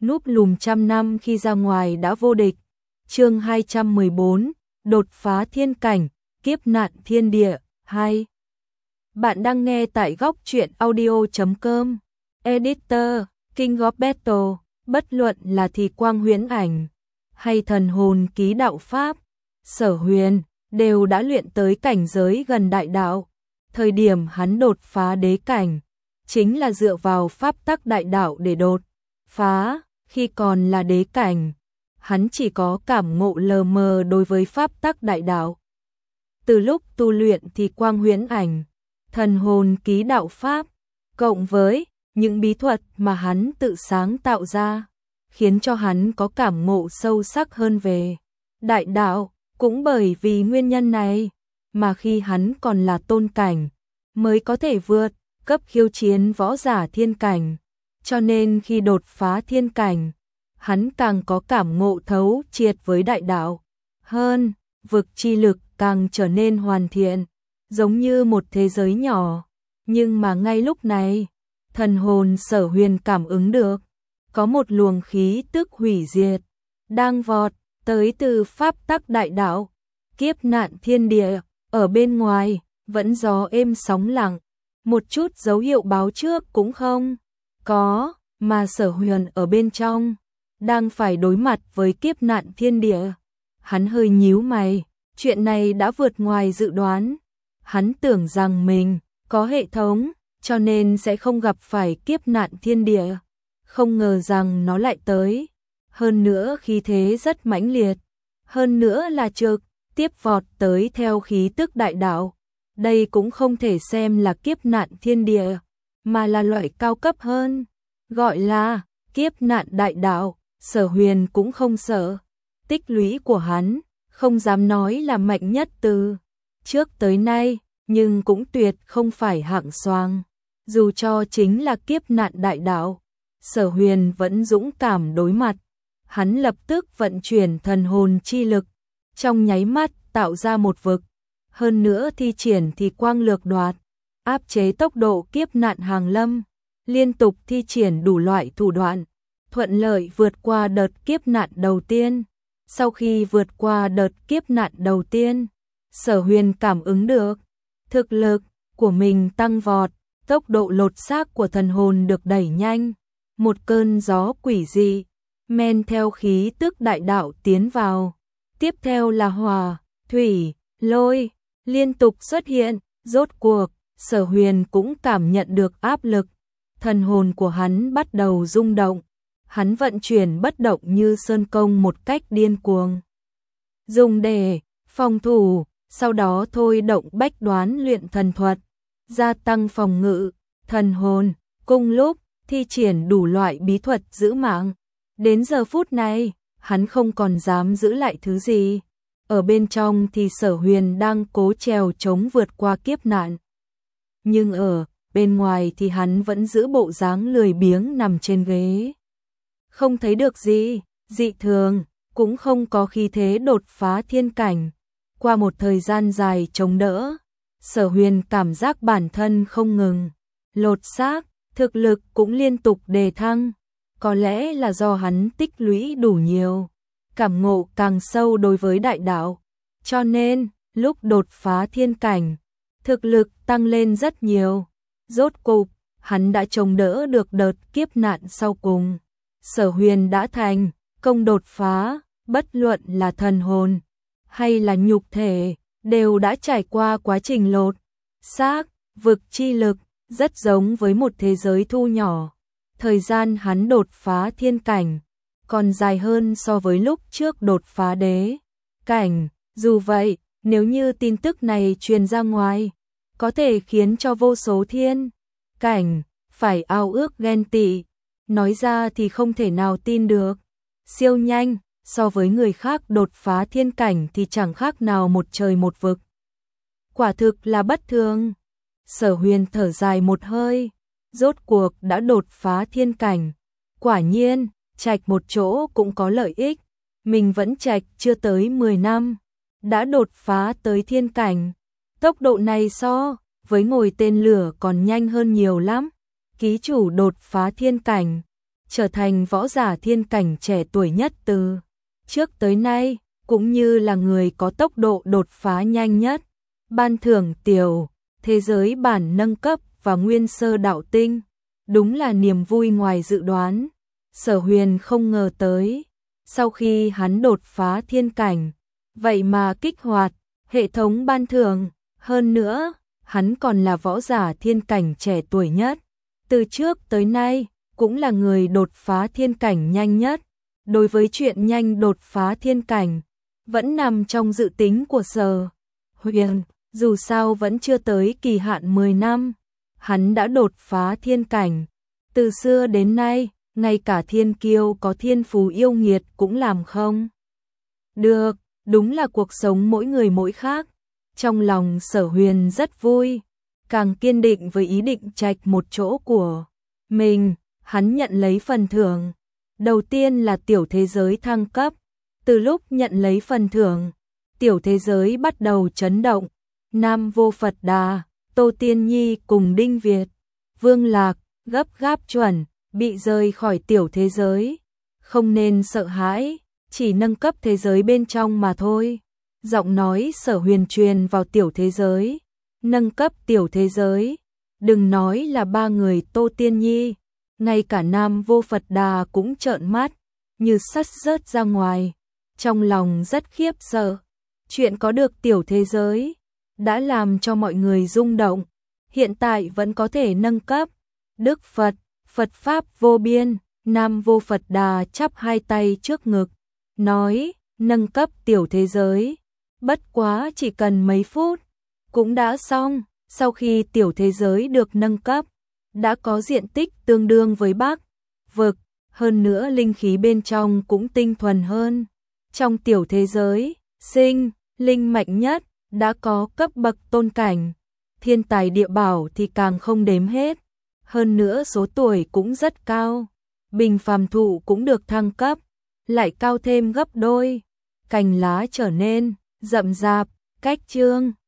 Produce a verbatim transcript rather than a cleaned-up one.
núp lùm trăm năm khi ra ngoài đã vô địch. Chương hai trăm mười bốn, đột phá thiên cảnh, kiếp nạn thiên địa, hai. Bạn đang nghe tại góc truyện audio chấm com. Editor, King of Battle, bất luận là thì quang huyễn ảnh hay thần hồn ký đạo pháp, Sở Huyền đều đã luyện tới cảnh giới gần đại đạo. Thời điểm hắn đột phá đế cảnh, chính là dựa vào pháp tắc đại đạo để đột phá. Khi còn là đế cảnh, hắn chỉ có cảm ngộ lờ mờ đối với pháp tắc đại đạo. Từ lúc tu luyện thì quang huyễn ảnh, thần hồn ký đạo pháp, cộng với những bí thuật mà hắn tự sáng tạo ra, khiến cho hắn có cảm ngộ sâu sắc hơn về đại đạo. Cũng bởi vì nguyên nhân này mà khi hắn còn là tôn cảnh, mới có thể vượt cấp khiêu chiến võ giả thiên cảnh. Cho nên khi đột phá thiên cảnh, hắn càng có cảm ngộ thấu triệt với đại đạo hơn, vực chi lực càng trở nên hoàn thiện, giống như một thế giới nhỏ. Nhưng mà ngay lúc này, thần hồn Sở Huyền cảm ứng được, có một luồng khí tức hủy diệt đang vọt tới từ pháp tắc đại đạo. Kiếp nạn thiên địa, ở bên ngoài vẫn gió êm sóng lặng, một chút dấu hiệu báo trước cũng không có, mà Sở Huyền ở bên trong đang phải đối mặt với kiếp nạn thiên địa. Hắn hơi nhíu mày, chuyện này đã vượt ngoài dự đoán. Hắn tưởng rằng mình có hệ thống, cho nên sẽ không gặp phải kiếp nạn thiên địa, không ngờ rằng nó lại tới. Hơn nữa khí thế rất mãnh liệt, hơn nữa là trực tiếp vọt tới theo khí tức đại đạo. Đây cũng không thể xem là kiếp nạn thiên địa, mà là loại cao cấp hơn, gọi là kiếp nạn đại đạo. Sở Huyền cũng không sợ, tích lũy của hắn không dám nói là mạnh nhất từ trước tới nay, nhưng cũng tuyệt không phải hạng xoang. Dù cho chính là kiếp nạn đại đạo, Sở Huyền vẫn dũng cảm đối mặt. Hắn lập tức vận chuyển thần hồn chi lực, trong nháy mắt tạo ra một vực, hơn nữa thi triển thì quang lược đoạt, áp chế tốc độ kiếp nạn hàng lâm, liên tục thi triển đủ loại thủ đoạn, thuận lợi vượt qua đợt kiếp nạn đầu tiên. Sau khi vượt qua đợt kiếp nạn đầu tiên, Sở Huyền cảm ứng được thực lực của mình tăng vọt, tốc độ lột xác của thần hồn được đẩy nhanh. Một cơn gió quỷ dị men theo khí tức đại đạo tiến vào, tiếp theo là hỏa, thủy, lôi liên tục xuất hiện. Rốt cuộc Sở Huyền cũng cảm nhận được áp lực, thần hồn của hắn bắt đầu rung động. Hắn vận chuyển bất động như sơn công một cách điên cuồng, dùng để phòng thủ, sau đó thôi động bách đoán luyện thần thuật, gia tăng phòng ngự thần hồn, cùng lúc thi triển đủ loại bí thuật giữ mạng. Đến giờ phút này, hắn không còn dám giữ lại thứ gì. Ở bên trong thì Sở Huyền đang cố trèo chống vượt qua kiếp nạn, nhưng ở bên ngoài thì hắn vẫn giữ bộ dáng lười biếng nằm trên ghế, không thấy được gì dị thường, cũng không có khí thế đột phá thiên cảnh. Qua một thời gian dài chống đỡ, Sở Huyền cảm giác bản thân không ngừng lột xác, thực lực cũng liên tục đề thăng. Có lẽ là do hắn tích lũy đủ nhiều, cảm ngộ càng sâu đối với đại đạo, cho nên lúc đột phá thiên cảnh, thực lực tăng lên rất nhiều. Rốt cục, hắn đã chống đỡ được đợt kiếp nạn sau cùng. Sở Huyền đã thành công đột phá, bất luận là thần hồn hay là nhục thể, đều đã trải qua quá trình lột xác. Vực chi lực rất giống với một thế giới thu nhỏ. Thời gian hắn đột phá thiên cảnh còn dài hơn so với lúc trước đột phá đế cảnh. Dù vậy, nếu như tin tức này truyền ra ngoài, có thể khiến cho vô số thiên cảnh phải ao ước ghen tị. Nói ra thì không thể nào tin được. Siêu nhanh, so với người khác đột phá thiên cảnh thì chẳng khác nào một trời một vực. Quả thực là bất thường. Sở Huyền thở dài một hơi, rốt cuộc đã đột phá thiên cảnh. Quả nhiên, trạch một chỗ cũng có lợi ích. Mình vẫn trạch chưa tới mười năm, đã đột phá tới thiên cảnh. Tốc độ này so với ngồi tên lửa còn nhanh hơn nhiều lắm. Ký chủ đột phá thiên cảnh, trở thành võ giả thiên cảnh trẻ tuổi nhất từ trước tới nay, cũng như là người có tốc độ đột phá nhanh nhất. Ban thưởng tiểu thế giới bản nâng cấp và nguyên sơ đạo tinh, đúng là niềm vui ngoài dự đoán. Sở Huyền không ngờ tới, sau khi hắn đột phá thiên cảnh, vậy mà kích hoạt hệ thống ban thưởng, hơn nữa, hắn còn là võ giả thiên cảnh trẻ tuổi nhất. Từ trước tới nay, cũng là người đột phá thiên cảnh nhanh nhất. Đối với chuyện nhanh đột phá thiên cảnh, vẫn nằm trong dự tính của Sở Huyền, dù sao vẫn chưa tới kỳ hạn mười năm, hắn đã đột phá thiên cảnh. Từ xưa đến nay, ngay cả thiên kiêu có thiên phú yêu nghiệt cũng làm không được, đúng là cuộc sống mỗi người mỗi khác. Trong lòng Sở Huyền rất vui, càng kiên định với ý định trạch một chỗ của mình, hắn nhận lấy phần thưởng. Đầu tiên là tiểu thế giới thăng cấp, từ lúc nhận lấy phần thưởng, tiểu thế giới bắt đầu chấn động. Nam Vô Phật Đà, Tô Tiên Nhi cùng Đinh Việt, Vương Lạc, gấp gáp chuẩn, bị rời khỏi tiểu thế giới. Không nên sợ hãi, chỉ nâng cấp thế giới bên trong mà thôi. Giọng nói Sở Huyền truyền vào tiểu thế giới. Nâng cấp tiểu thế giới, đừng nói là ba người Tô Tiên Nhi, ngay cả Nam Vô Phật Đà cũng trợn mắt, như sắt rớt ra ngoài. Trong lòng rất khiếp sợ, chuyện có được tiểu thế giới đã làm cho mọi người rung động, hiện tại vẫn có thể nâng cấp. Đức Phật, Phật Pháp vô biên, Nam Vô Phật Đà chắp hai tay trước ngực, nói, nâng cấp tiểu thế giới, bất quá chỉ cần mấy phút, cũng đã xong. Sau khi tiểu thế giới được nâng cấp, đã có diện tích tương đương với Bắc vực, hơn nữa linh khí bên trong cũng tinh thuần hơn. Trong tiểu thế giới, sinh linh mạnh nhất đã có cấp bậc tôn cảnh, thiên tài địa bảo thì càng không đếm hết, hơn nữa số tuổi cũng rất cao. Bình phàm thụ cũng được thăng cấp, lại cao thêm gấp đôi, cành lá trở nên rậm rạp, cách chương